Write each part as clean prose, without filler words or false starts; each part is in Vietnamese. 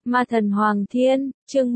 Ma thần Hoàng Thiên, chương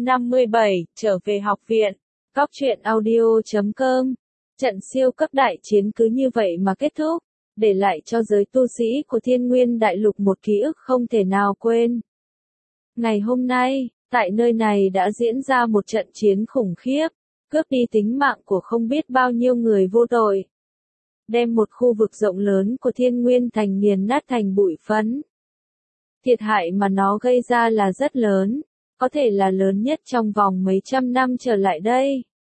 157, trở về học viện. Góc truyện audio.com. Trận siêu cấp đại chiến cứ như vậy mà kết thúc, để lại cho giới tu sĩ của Thiên Nguyên Đại Lục một ký ức không thể nào quên. Ngày hôm nay, tại nơi này đã diễn ra một trận chiến khủng khiếp, cướp đi tính mạng của không biết bao nhiêu người vô tội. Đem một khu vực rộng lớn của Thiên Nguyên Thành nghiền nát thành bụi phấn. Thiệt hại mà nó gây ra là rất lớn, có thể là lớn nhất trong vòng mấy trăm năm trở lại đây.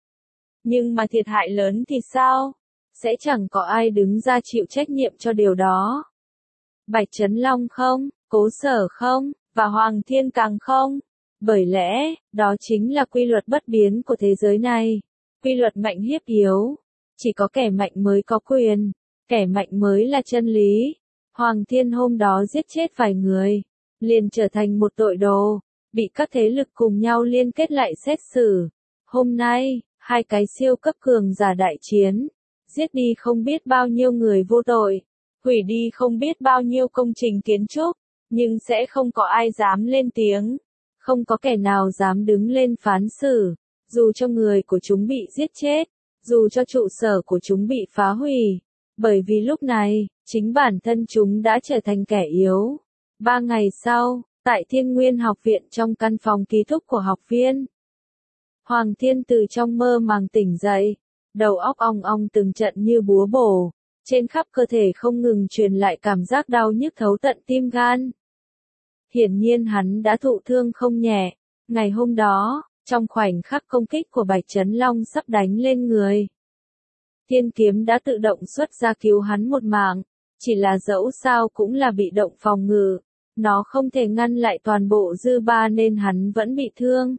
Nhưng mà thiệt hại lớn thì sao? Sẽ chẳng có ai đứng ra chịu trách nhiệm cho điều đó. Bạch Chấn Long không, Cố Sở không, và Hoàng Thiên càng không. Bởi lẽ, đó chính là quy luật bất biến của thế giới này. Quy luật mạnh hiếp yếu. Chỉ có kẻ mạnh mới có quyền. Kẻ mạnh mới là chân lý. Hoàng Thiên hôm đó giết chết vài người. Liền trở thành một tội đồ. Bị các thế lực cùng nhau liên kết lại xét xử. Hôm nay, hai cái siêu cấp cường giả đại chiến. Giết đi không biết bao nhiêu người vô tội. Hủy đi không biết bao nhiêu công trình kiến trúc. Nhưng sẽ không có ai dám lên tiếng. Không có kẻ nào dám đứng lên phán xử. Dù cho người của chúng bị giết chết. Dù cho trụ sở của chúng bị phá hủy. Bởi vì lúc này, chính bản thân chúng đã trở thành kẻ yếu. 3 ngày sau, tại Thiên Nguyên học viện trong căn phòng ký túc của học viên. Hoàng Thiên từ trong mơ màng tỉnh dậy. Đầu óc ong ong từng trận như búa bổ. Trên khắp cơ thể không ngừng truyền lại cảm giác đau nhức thấu tận tim gan. Hiển nhiên hắn đã thụ thương không nhẹ. Ngày hôm đó, trong khoảnh khắc công kích của Bạch Chấn Long sắp đánh lên người. Thiên kiếm đã tự động xuất ra cứu hắn một mạng. Chỉ là dẫu sao cũng là bị động phòng ngự. Nó không thể ngăn lại toàn bộ dư ba nên hắn vẫn bị thương.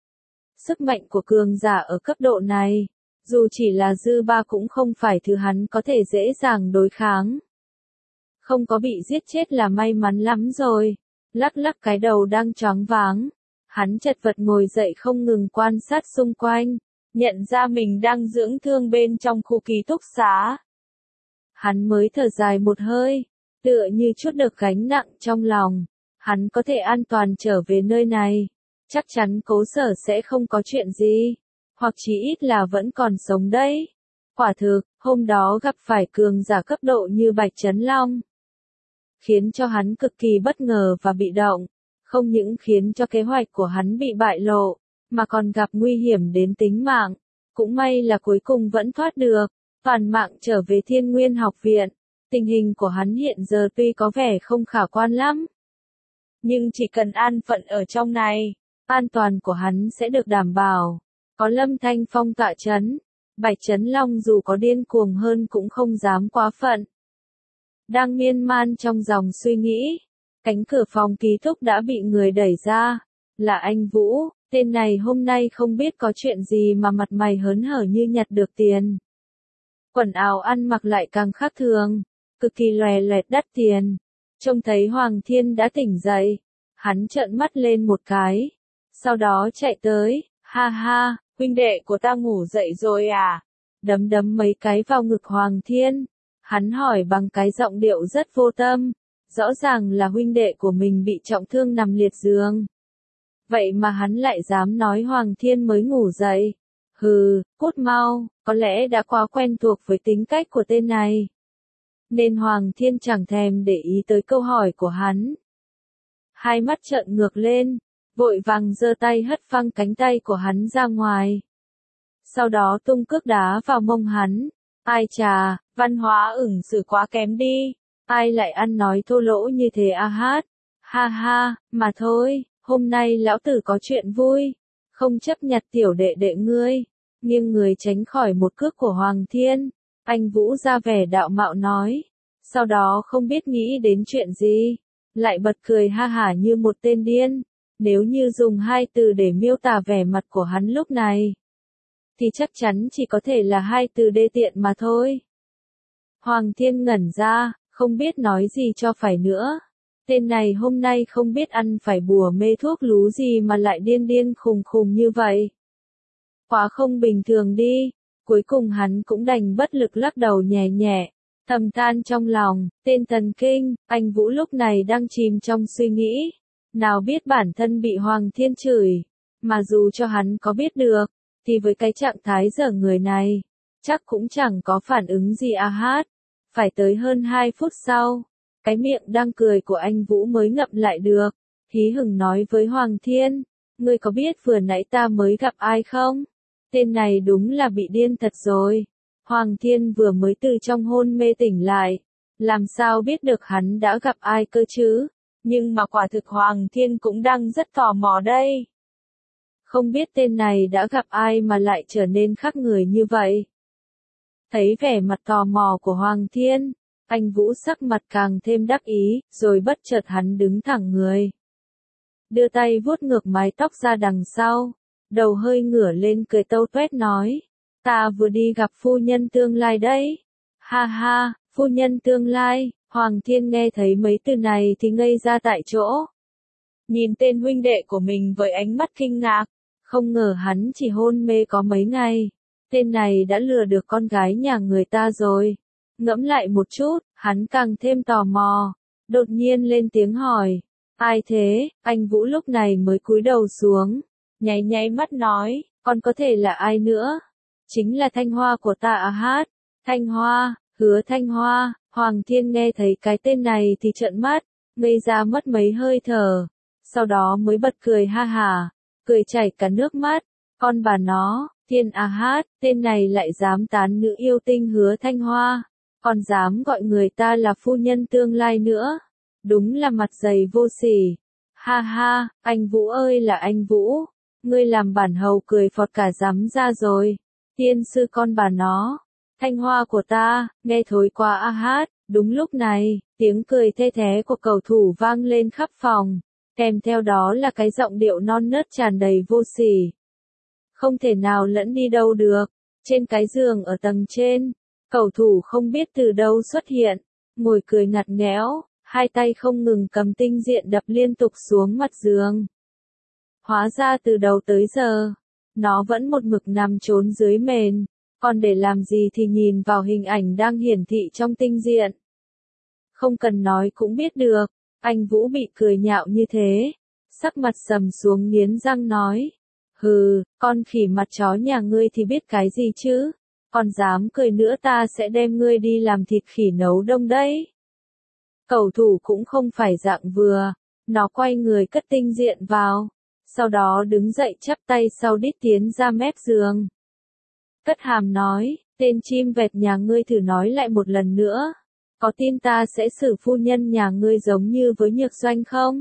Sức mạnh của cường giả ở cấp độ này, dù chỉ là dư ba cũng không phải thứ hắn có thể dễ dàng đối kháng. Không có bị giết chết là may mắn lắm rồi. Lắc lắc cái đầu đang choáng váng. Hắn chật vật ngồi dậy không ngừng quan sát xung quanh. Nhận ra mình đang dưỡng thương bên trong khu ký túc xá. Hắn mới thở dài một hơi. Tựa như chút được gánh nặng trong lòng. Hắn có thể an toàn trở về nơi này. Chắc chắn Cố Sở sẽ không có chuyện gì. Hoặc chí ít là vẫn còn sống đấy. Quả thực, hôm đó gặp phải cường giả cấp độ như Bạch Chấn Long. Khiến cho hắn cực kỳ bất ngờ và bị động. Không những khiến cho kế hoạch của hắn bị bại lộ, mà còn gặp nguy hiểm đến tính mạng. Cũng may là cuối cùng vẫn thoát được. Toàn mạng trở về Thiên Nguyên học viện. Tình hình của hắn hiện giờ tuy có vẻ không khả quan lắm. Nhưng chỉ cần an phận ở trong này, an toàn của hắn sẽ được đảm bảo. Có Lâm Thanh Phong tọa chấn, Bạch Chấn Long dù có điên cuồng hơn cũng không dám quá phận. Đang miên man trong dòng suy nghĩ, cánh cửa phòng ký túc đã bị người đẩy ra. Là anh Vũ, tên này hôm nay không biết có chuyện gì mà mặt mày hớn hở như nhặt được tiền. Quần áo ăn mặc lại càng khác thường, cực kỳ lòe loẹt đắt tiền. Trông thấy Hoàng Thiên đã tỉnh dậy, hắn trợn mắt lên một cái. Sau đó chạy tới, ha ha, huynh đệ của ta ngủ dậy rồi à? Đấm đấm mấy cái vào ngực Hoàng Thiên. Hắn hỏi bằng cái giọng điệu rất vô tâm. Rõ ràng là huynh đệ của mình bị trọng thương nằm liệt giường. Vậy mà hắn lại dám nói Hoàng Thiên mới ngủ dậy. Hừ, cút mau, có lẽ đã quá quen thuộc với tính cách của tên này. Nên Hoàng Thiên chẳng thèm để ý tới câu hỏi của hắn. Hai mắt trợn ngược lên, vội vàng giơ tay hất phăng cánh tay của hắn ra ngoài. Sau đó tung cước đá vào mông hắn. Ai chà, văn hóa ửng xử quá kém đi. Ai lại ăn nói thô lỗ như thế a hát. Ha ha, mà thôi, hôm nay lão tử có chuyện vui. Không chấp nhặt tiểu đệ đệ ngươi. Nghiêng người tránh khỏi một cước của Hoàng Thiên. Anh Vũ ra vẻ đạo mạo nói. Sau đó không biết nghĩ đến chuyện gì. Lại bật cười ha hả như một tên điên. Nếu như dùng hai từ để miêu tả vẻ mặt của hắn lúc này, thì chắc chắn chỉ có thể là hai từ đê tiện mà thôi. Hoàng Thiên ngẩn ra, không biết nói gì cho phải nữa. Tên này hôm nay không biết ăn phải bùa mê thuốc lú gì mà lại điên điên khùng khùng như vậy. Quá không bình thường đi. Cuối cùng hắn cũng đành bất lực lắc đầu nhẹ nhẹ. Thầm than trong lòng, tên thần kinh. Anh Vũ lúc này đang chìm trong suy nghĩ. Nào biết bản thân bị Hoàng Thiên chửi, mà dù cho hắn có biết được, thì với cái trạng thái dở người này, chắc cũng chẳng có phản ứng gì hát. Phải tới hơn 2 phút sau, cái miệng đang cười của anh Vũ mới ngậm lại được, hí hửng nói với Hoàng Thiên, ngươi có biết vừa nãy ta mới gặp ai không? Tên này đúng là bị điên thật rồi. Hoàng Thiên vừa mới từ trong hôn mê tỉnh lại, làm sao biết được hắn đã gặp ai cơ chứ? Nhưng mà quả thực Hoàng Thiên cũng đang rất tò mò đây. Không biết tên này đã gặp ai mà lại trở nên khác người như vậy. Thấy vẻ mặt tò mò của Hoàng Thiên, anh Vũ sắc mặt càng thêm đắc ý, rồi bất chợt hắn đứng thẳng người. Đưa tay vuốt ngược mái tóc ra đằng sau, đầu hơi ngửa lên cười tâu tuét nói, ta vừa đi gặp phu nhân tương lai đấy. Ha ha, phu nhân tương lai, Hoàng Thiên nghe thấy mấy từ này thì ngây ra tại chỗ. Nhìn tên huynh đệ của mình với ánh mắt kinh ngạc, không ngờ hắn chỉ hôn mê có mấy ngày. Tên này đã lừa được con gái nhà người ta rồi. Ngẫm lại một chút, hắn càng thêm tò mò. Đột nhiên lên tiếng hỏi. Ai thế? Anh Vũ lúc này mới cúi đầu xuống. Nháy nháy mắt nói, còn có thể là ai nữa? Chính là Thanh Hoa của ta hát. Thanh Hoa, Hứa Thanh Hoa. Hoàng Thiên nghe thấy cái tên này thì trợn mắt, ngây ra mất mấy hơi thở. Sau đó mới bật cười ha hả, cười chảy cả nước mắt. Con bà nó, Thiên hát, tên này lại dám tán nữ yêu tinh Hứa Thanh Hoa, còn dám gọi người ta là phu nhân tương lai nữa. Đúng là mặt dày vô sỉ. Ha ha, anh Vũ ơi là anh Vũ, ngươi làm bản hầu cười phọt cả rắm ra rồi. Tiên sư con bà nó, Thanh Hoa của ta, nghe thối quá hát. Đúng lúc này, tiếng cười the thé của cầu thủ vang lên khắp phòng, kèm theo đó là cái giọng điệu non nớt tràn đầy vô sỉ. Không thể nào lẫn đi đâu được. Trên cái giường ở tầng trên, cầu thủ không biết từ đâu xuất hiện, ngồi cười ngặt nghẽo, hai tay không ngừng cầm tinh diện đập liên tục xuống mặt giường. Hóa ra từ đầu tới giờ, nó vẫn một mực nằm trốn dưới mền, còn để làm gì thì nhìn vào hình ảnh đang hiển thị trong tinh diện. Không cần nói cũng biết được, anh Vũ bị cười nhạo như thế, sắc mặt sầm xuống nghiến răng nói. Hừ, con khỉ mặt chó nhà ngươi thì biết cái gì chứ, còn dám cười nữa ta sẽ đem ngươi đi làm thịt khỉ nấu đông đấy. Cầu thủ cũng không phải dạng vừa, nó quay người cất tinh diện vào, sau đó đứng dậy chắp tay sau đít tiến ra mép giường. Cất hàm nói, tên chim vẹt nhà ngươi thử nói lại một lần nữa, có tin ta sẽ xử phu nhân nhà ngươi giống như với Nhược Doanh không?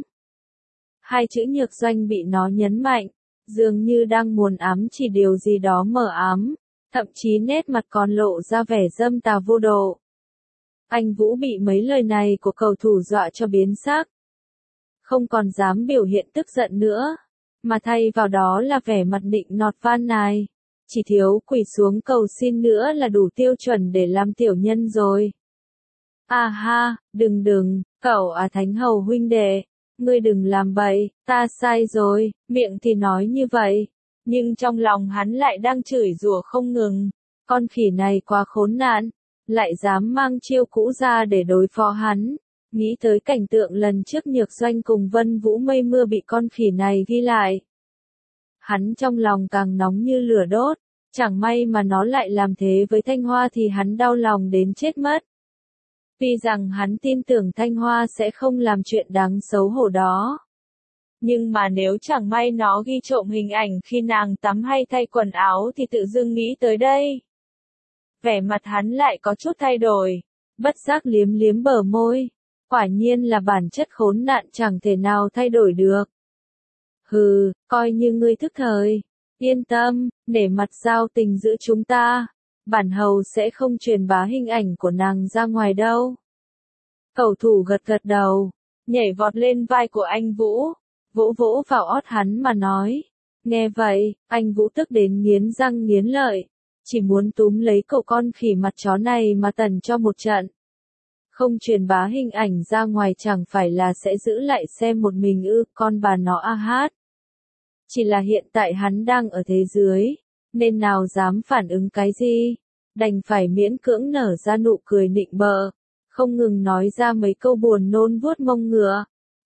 Hai chữ Nhược Doanh bị nó nhấn mạnh, dường như đang muốn ám chỉ điều gì đó mờ ám, thậm chí nét mặt còn lộ ra vẻ dâm tà vô độ. Anh Vũ bị mấy lời này của cầu thủ dọa cho biến sắc. Không còn dám biểu hiện tức giận nữa, mà thay vào đó là vẻ mặt nịnh nọt van nài. Chỉ thiếu quỳ xuống cầu xin nữa là đủ tiêu chuẩn để làm tiểu nhân rồi. À ha, đừng, cậu Thánh Hầu huynh đệ, ngươi đừng làm bậy, ta sai rồi, miệng thì nói như vậy, nhưng trong lòng hắn lại đang chửi rủa không ngừng, con khỉ này quá khốn nạn, lại dám mang chiêu cũ ra để đối phó hắn. Nghĩ tới cảnh tượng lần trước Nhược Doanh cùng Vân Vũ mây mưa bị con khỉ này ghi lại. Hắn trong lòng càng nóng như lửa đốt, chẳng may mà nó lại làm thế với Thanh Hoa thì hắn đau lòng đến chết mất. Tuy rằng hắn tin tưởng Thanh Hoa sẽ không làm chuyện đáng xấu hổ đó. Nhưng mà nếu chẳng may nó ghi trộm hình ảnh khi nàng tắm hay thay quần áo thì tự dưng nghĩ tới đây. Vẻ mặt hắn lại có chút thay đổi, bất giác liếm liếm bờ môi. Quả nhiên là bản chất khốn nạn chẳng thể nào thay đổi được. Hừ, coi như ngươi thức thời. Yên tâm, để mặt giao tình giữa chúng ta, bản hầu sẽ không truyền bá hình ảnh của nàng ra ngoài đâu. Cầu thủ gật gật đầu, nhảy vọt lên vai của anh Vũ, vỗ vỗ vào ót hắn mà nói. Nghe vậy, anh Vũ tức đến nghiến răng nghiến lợi, chỉ muốn túm lấy cậu con khỉ mặt chó này mà tần cho một trận. Không truyền bá hình ảnh ra ngoài chẳng phải là sẽ giữ lại xem một mình ư, con bà nó hát. Chỉ là hiện tại hắn đang ở thế dưới, nên nào dám phản ứng cái gì, đành phải miễn cưỡng nở ra nụ cười nịnh bợ, không ngừng nói ra mấy câu buồn nôn vuốt mông ngựa.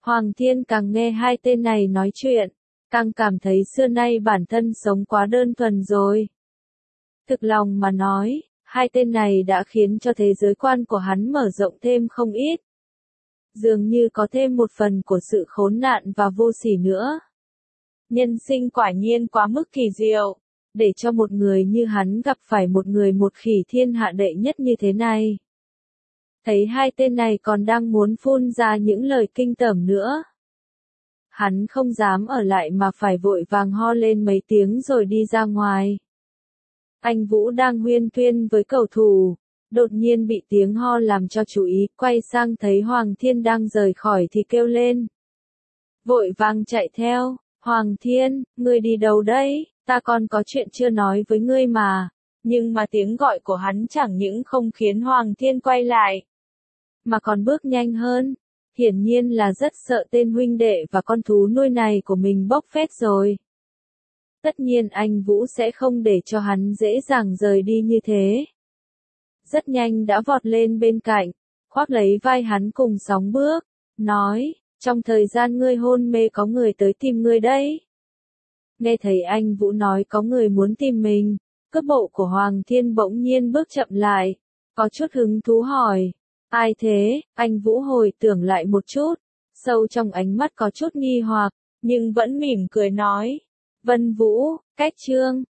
Hoàng Thiên càng nghe hai tên này nói chuyện, càng cảm thấy xưa nay bản thân sống quá đơn thuần rồi. Thực lòng mà nói, hai tên này đã khiến cho thế giới quan của hắn mở rộng thêm không ít. Dường như có thêm một phần của sự khốn nạn và vô sỉ nữa. Nhân sinh quả nhiên quá mức kỳ diệu, để cho một người như hắn gặp phải một người một khỉ thiên hạ đệ nhất như thế này. Thấy hai tên này còn đang muốn phun ra những lời kinh tởm nữa. Hắn không dám ở lại mà phải vội vàng ho lên mấy tiếng rồi đi ra ngoài. Anh Vũ đang huyên thuyên với cầu thủ, đột nhiên bị tiếng ho làm cho chú ý, quay sang thấy Hoàng Thiên đang rời khỏi thì kêu lên. Vội vàng chạy theo, Hoàng Thiên, ngươi đi đâu đấy, ta còn có chuyện chưa nói với ngươi mà. Nhưng mà tiếng gọi của hắn chẳng những không khiến Hoàng Thiên quay lại, mà còn bước nhanh hơn. Hiển nhiên là rất sợ tên huynh đệ và con thú nuôi này của mình bốc phét rồi. Tất nhiên anh Vũ sẽ không để cho hắn dễ dàng rời đi như thế. Rất nhanh đã vọt lên bên cạnh, khoác lấy vai hắn cùng sóng bước, nói, trong thời gian ngươi hôn mê có người tới tìm ngươi đấy. Nghe thấy anh Vũ nói có người muốn tìm mình, cước bộ của Hoàng Thiên bỗng nhiên bước chậm lại, có chút hứng thú hỏi, ai thế? Anh Vũ hồi tưởng lại một chút, sâu trong ánh mắt có chút nghi hoặc, nhưng vẫn mỉm cười nói, Vân Vũ, Cách Trương.